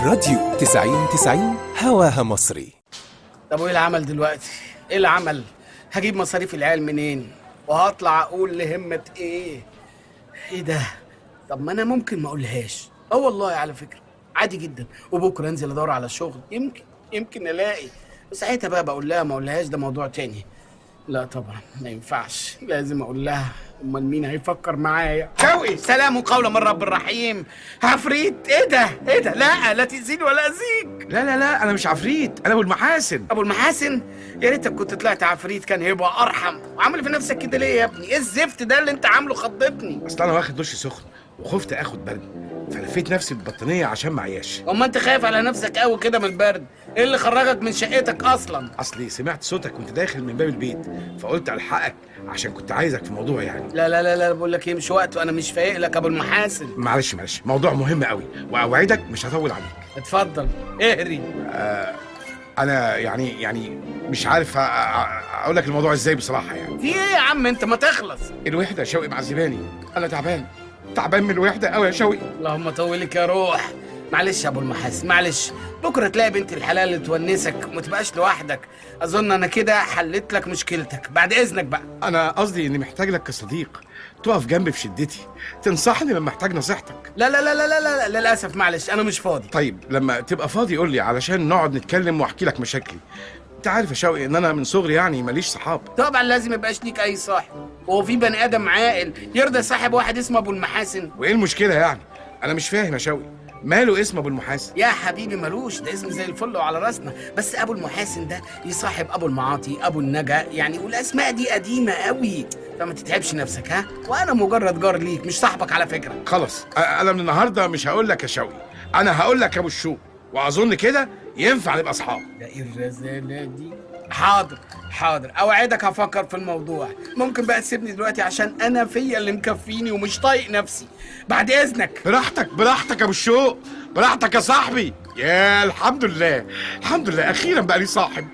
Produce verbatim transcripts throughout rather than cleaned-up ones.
الراديو تسعين تسعين هواها مصري. طب وايه العمل دلوقتي؟ ايه العمل؟ هجيب مصاريف العيال منين؟ وهطلع اقول لهمة ايه؟ ايه ده؟ طب ما انا ممكن ما اقولهاش. اه والله على فكرة عادي جدا، وبكره انزل ادور على شغل، يمكن يمكن الاقي، وساعتها بقى بقول لها ما اقولهاش، ده موضوع تاني. لا طبعا ما ينفعش، لازم اقول لها، امال مين هيفكر معايا؟ شوقي سلام قولا من رب الرحيم. عفريت؟ ايه ده؟ ايه ده؟ لا لا تأذيني ولا اذيك. لا لا لا، انا مش عفريت، انا ابو المحاسن. ابو المحاسن؟ يا ريتك كنت طلعت عفريت، كان هيبقى ارحم. وعامل في نفسك كده ليه يا ابني؟ ايه الزفت ده اللي انت عامله؟ خضتني. اصل انا واخد دش سخن وخفت اخد برد، فلفيت نفسي ببطانيه عشان معياش. اما انت خايف على نفسك قوي كده من البرد؟ ايه اللي خرجك من شقتك اصلا؟ اصلي سمعت صوتك وانت داخل من باب البيت، فقلت الحقك عشان كنت عايزك في موضوع يعني. لا لا لا لا بقول لك ايه، مش وقته، انا مش فايق لك ابو المحاسن. معلش معلش، موضوع مهم قوي واوعدك مش هطول عليك. اتفضل اهري. آه انا يعني يعني مش عارف اقول لك الموضوع ازاي بصراحه يعني. في ايه يا عم انت؟ ما تخلص. الوحده يا شوقي معذباني، انا تعبان تعبان من الوحده قوي يا شوقي. اللهم طولك يا روح. معلش يا ابو المحاسن معلش، بكره تلاقي بنت الحلال اللي تونسك وما تبقاش لوحدك. اظن انا كده حليت لك مشكلتك، بعد اذنك بقى. انا قصدي اني محتاج لك كصديق، تقف جنبي في شدتي، تنصحني لما احتاج نصيحتك. لا لا لا لا لا لا, لا للاسف معلش انا مش فاضي. طيب لما تبقى فاضي قول لي علشان نقعد نتكلم واحكي لك مشاكلي. انت عارف يا شوقي ان انا من صغري يعني ماليش صحاب. طبعا لازم يبقاش ليك اي صاحب، وهو في بني ادم عاقل يرضى صاحب واحد اسمه ابو المحاسن؟ وايه المشكله يعني؟ انا مش فاهم يا شوقي، ماله اسم ابو المحاسن؟ يا حبيبي ملوش، ده اسم زي الفل وعلى راسنا، بس ابو المحاسن ده يصاحب ابو المعاطي، ابو النجا يعني، والاسماء دي قديمه قوي، فما تتعبش نفسك ها، وانا مجرد جار ليك مش صاحبك على فكره. خلاص انا من النهارده مش هقول لك يا شوقي، انا هقول لك ابو الشوق، واظن كده ينفع نبقى اصحاب. ده ايه الرزاله دي؟ حاضر حاضر اوعدك هفكر في الموضوع. ممكن بقى تسيبني دلوقتي عشان انا فيا اللي مكفيني ومش طايق نفسي، بعد اذنك. براحتك براحتك يا ابو الشوق، براحتك يا صاحبي. يا الحمد لله الحمد لله اخيرا بقى لي صاحب.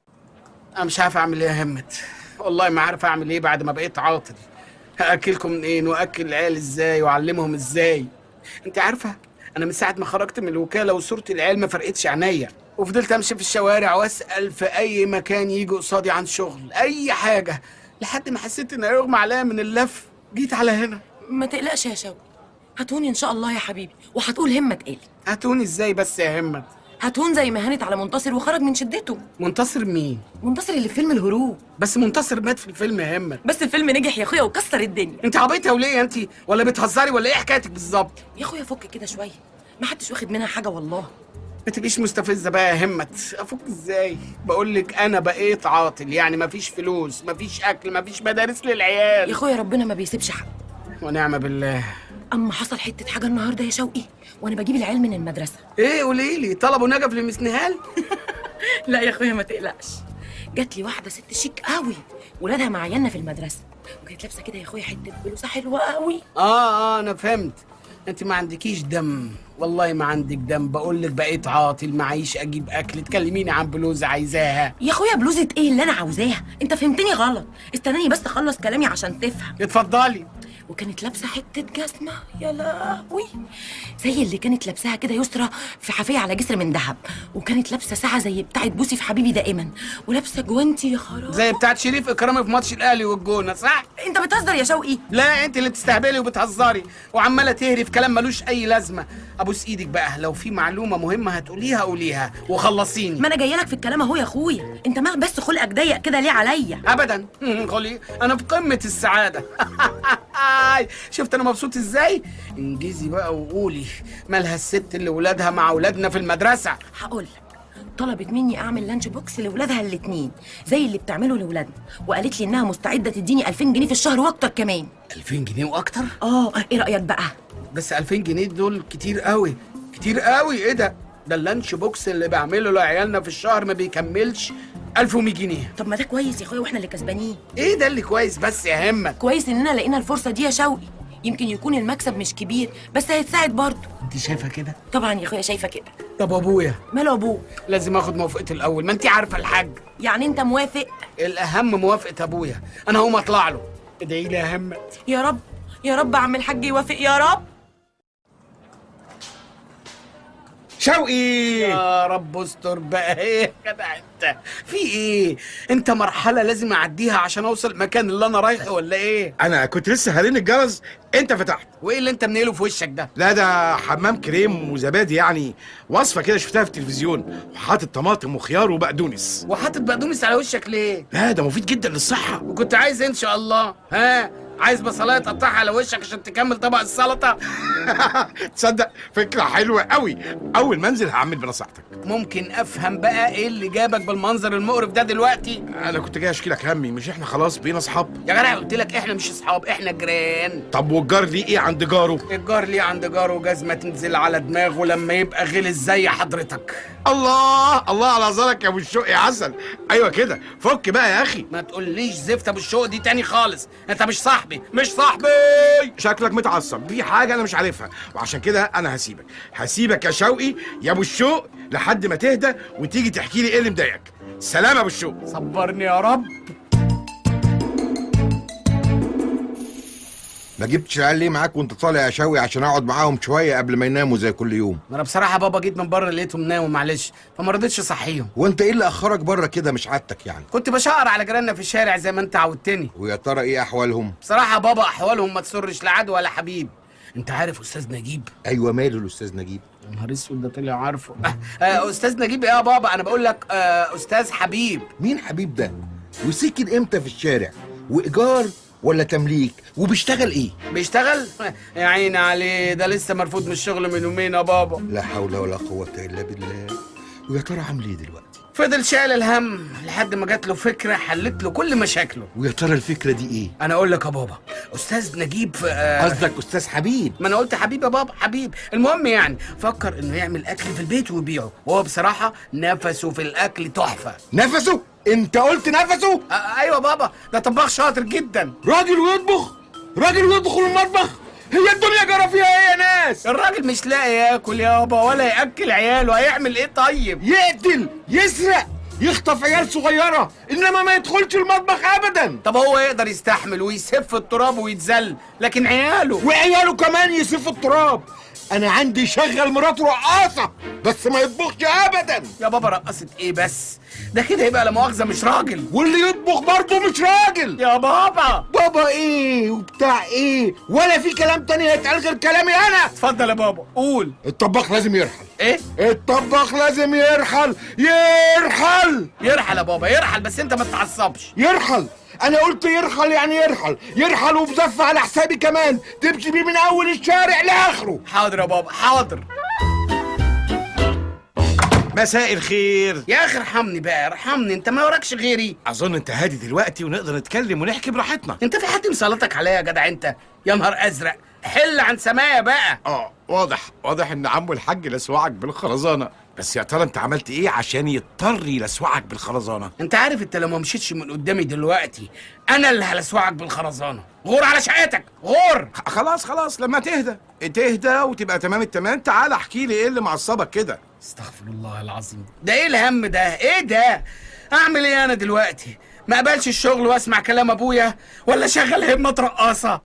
انا مش عارف اعمل ايه يا همت، والله ما عارف اعمل ايه بعد ما بقيت عاطل. هاكلكم منين واكل العيال ازاي واعلمهم ازاي؟ انت عارفه انا من ساعه ما خرجت من الوكاله وصوره العيال ما فرقتش عينيا، وفضلت امشي في الشوارع واسال في اي مكان يجي قصادي عن شغل اي حاجه، لحد ما حسيت ان هيغمى عليا من اللف، جيت على هنا. ما تقلقش يا شوقي، هتوني ان شاء الله يا حبيبي، وهتقول همة تقل. هتوني ازاي بس يا همت؟ هتون زي ما هانت على منتصر وخرج من شدته. منتصر مين؟ منتصر اللي في فيلم الهروب. بس منتصر مات في الفيلم يا همت. بس الفيلم نجح يا اخويا وكسر الدنيا. انت عبيطه وليه انت؟ ولا بتهزري ولا ايه حكايتك بالظبط؟ يا اخويا فك كده شويه، ما حدش واخد منها حاجه والله. ما تبقيش مستفزه بقى يا همت. افك ازاي؟ بقول لك انا بقيت عاطل، يعني مفيش فلوس، مفيش اكل، مفيش مدارس للعيال. يا اخويا ربنا ما بيسيبش حد. ونعم بالله. اما حصل حته حاجه النهارده يا شوقي وانا بجيب العيال من المدرسه. ايه قولي لي، طلبوا نجف لمسنهال؟ لا يا اخويا ما تقلقش، جات لي واحده ست شيك قوي، ولادها مع عيالنا في المدرسه، وكانت لابسه كده يا اخويا حته بلوزه حلوه قوي. اه اه انا فهمت، انت ما عندكيش دم، والله ما عندك دم. بقول لك بقيت عاطل، معيش اجيب اكل، تكلميني عن بلوزه عايزاها. يا اخويا بلوزه ايه اللي انا عاوزاها؟ انت فهمتني غلط، استناني بس اخلص كلامي عشان تفهم. اتفضلي. وكانت لابسه حته جزمه يا لهوي زي اللي كانت لابساها كده يسرى في حافيه على جسر من ذهب، وكانت لابسه ساعه زي بتاعه بوسي في حبيبي دائما، ولابسه جوانتي يا خراب زي بتاعه شريف اكرامي في ماتش الاهلي والجونه، صح؟ انت بتهزر يا شوقي؟ لا انت اللي بتستهبلي وبتهزري وعماله تهري في كلام ملوش اي لازمه. ابوس ايدك بقى، لو في معلومه مهمه هتقوليها قوليها وخلصيني. ما انا جايه لك في الكلام اهو يا اخويا، انت مالك بس خلقك ضيق كده ليه عليا؟ ابدا خلي، انا في قمه السعاده. شفت انا مبسوط ازاي؟ انجزي بقى وقولي، مالها الست اللي ولادها مع ولادنا في المدرسه؟ هقول لك، طلبت مني اعمل لانش بوكس لاولادها الاتنين زي اللي بتعمله لاولادنا، وقالت لي انها مستعده تديني ألفين جنيه في الشهر واكتر كمان. ألفين جنيه واكتر؟ اه ايه رايك بقى؟ بس ألفين جنيه دول كتير قوي كتير قوي. ايه ده؟ ده اللانش بوكس اللي بعمله لعيالنا في الشهر ما بيكملش ألف ومية جنيه. طب ما ده كويس يا اخويا واحنا اللي كسبانين. ايه ده اللي كويس بس يا همت؟ كويس اننا لقينا الفرصه دي يا شوقي، يمكن يكون المكسب مش كبير بس هيتساعد برضه. انت شايفه كده؟ طبعا يا اخويا شايفه كده. طب ابويا؟ ماله ابوه؟ لازم اخد موافقته الاول، ما انت عارفه الحاج. يعني انت موافق؟ الاهم موافقه ابويا، انا هقوم اطلع له. ادعي لي يا همت. يا رب يا رب عم الحاج يوافق يا رب. شوقي. يا رب استر بقى. ايه يا جدع انت في ايه؟ انت مرحله لازم اعديها عشان اوصل المكان اللي انا رايحه ولا ايه؟ انا كنت لسه هرين الجرس انت فتحت. وايه اللي انت منيله في وشك ده؟ لا ده حمام كريم وزبادي، يعني وصفه كده شفتها في التلفزيون، وحاطط طماطم وخيار وبقدونس. وحاطط بقدونس على وشك ليه؟ لا ده مفيد جدا للصحه. وكنت عايز ان شاء الله ها عايز بصلايه تقطعها على وشك عشان تكمل طبق السلطه؟ تصدق فكره حلوه قوي، اول ما انزل هعمل بنصيحتك. ممكن افهم بقى ايه اللي جابك بالمنظر المقرف ده دلوقتي؟ انا كنت جاي اشكي لك همي، مش احنا خلاص بقينا اصحاب؟ يا جدع قلت لك احنا مش اصحاب، احنا جيران. طب والجار ليه ايه عند جاره؟ الجار ليه عند جاره جزمه تنزل على دماغه لما يبقى غلس زي حضرتك. الله الله على نظرك يا ابو الشوق يا عسل. ايوه كده، فك بقى يا اخي. ما تقوليش زفت ابو الشوق دي تاني خالص، انت مش صاحبي مش صاحبي. شكلك متعصب، في حاجه انا مش عارفها، وعشان كده انا هسيبك هسيبك يا شوقي يا ابو الشوق لحد ما تهدى وتيجي تحكي لي ايه اللي مضايقك. سلام يا ابو الشوق. صبرني يا رب. ما جبتش العيال ليه معاك وانت طالع يا شوقي عشان اقعد معاهم شويه قبل ما يناموا زي كل يوم؟ ما انا بصراحه بابا جيت من بره لقيتهم ناموا معلش، فما رضيتش اصحيهم. وانت ايه اللي اخرك بره كده؟ مش عادتك يعني؟ كنت بشقر على جيراننا في الشارع زي ما انت عودتني. ويا ترى ايه احوالهم؟ بصراحه بابا احوالهم ما تسرش لا عدو ولا حبيب. انت عارف استاذ نجيب؟ ايوه ماله الاستاذ نجيب؟ يا نهار اسود ده طلع عارفه. آه آه استاذ نجيب ايه يا بابا؟ انا بقول لك آه استاذ حبيب. مين حبيب ده؟ وسكن امتى في الشارع؟ وايجار ولا تمليك؟ وبيشتغل ايه؟ بيشتغل؟ يا عيني عليه، ده لسه مرفوض من الشغل من يومين يا بابا. لا حول ولا قوه الا بالله. ويا ترى عامل ايه دلوقتي؟ فضل شايل الهم لحد ما جات له فكره حلت له كل مشاكله. ويا ترى الفكره دي ايه؟ انا اقول لك يا بابا، استاذ نجيب في آه قصدك استاذ حبيب؟ ما انا قلت حبيب يا بابا، حبيب. المهم يعني فكر انه يعمل اكل في البيت ويبيعه، وهو بصراحه نفسه في الاكل تحفه. نفسه؟ انت قلت نفسه؟ آه ايوه بابا، ده طباخ شاطر جدا. راجل ويطبخ؟ راجل يدخل المطبخ؟ هي الدنيا جرى فيها ايه يا ناس؟ الراجل مش لاقي ياكل يابا ولا ياكل عياله، هيعمل ايه طيب؟ يقتل، يسرق، يخطف عيال صغيرة، إنما ما يدخلش المطبخ أبدا. طب هو يقدر يستحمل ويسف التراب ويتذل، لكن عياله وعياله كمان يسف التراب. أنا عندي شغل مراته رقاصة بس ما يطبخش أبدا. يا بابا رقصت إيه بس؟ ده كده يبقى لا مؤاخذة مش راجل، واللي يطبخ برضه مش راجل. يا بابا بابا إيه وبتاع إيه؟ ولا في كلام تاني هيتقال غير كلامي أنا؟ اتفضل يا بابا قول. الطباخ لازم يرحل. إيه؟ الطباخ لازم يرحل. يرحل يرحل يا بابا يرحل، بس أنت ما تتعصبش. يرحل. انا قلت يرحل يعني يرحل، يرحل وبزف على حسابي كمان، تمشي بيه من اول الشارع لاخره. حاضر يا بابا حاضر. مساء الخير. يا اخي ارحمني بقى ارحمني، انت ما وراكش غيري. اظن انت هادي دلوقتي ونقدر نتكلم ونحكي براحتنا. انت في حد مسلطك عليا يا جدع انت؟ يا نهار ازرق، حل عن سمايا بقى. اه واضح واضح ان عمو الحاج لسوعك بالخرزانه، بس يا ترى انت عملت ايه عشان يضطر يلسوعك بالخرزانه؟ انت عارف انت لو ما مشيتش من قدامي دلوقتي انا اللي هلسوعك بالخرزانه. غور على شقتك غور. خلاص خلاص لما تهدى تهدى وتبقى تمام التمام تعال احكي لي ايه اللي معصبك كده. استغفر الله العظيم، ده ايه الهم ده؟ ايه ده؟ اعمل ايه انا دلوقتي؟ ما اقبلش الشغل واسمع كلام ابويا ولا شغل همه رقاصه؟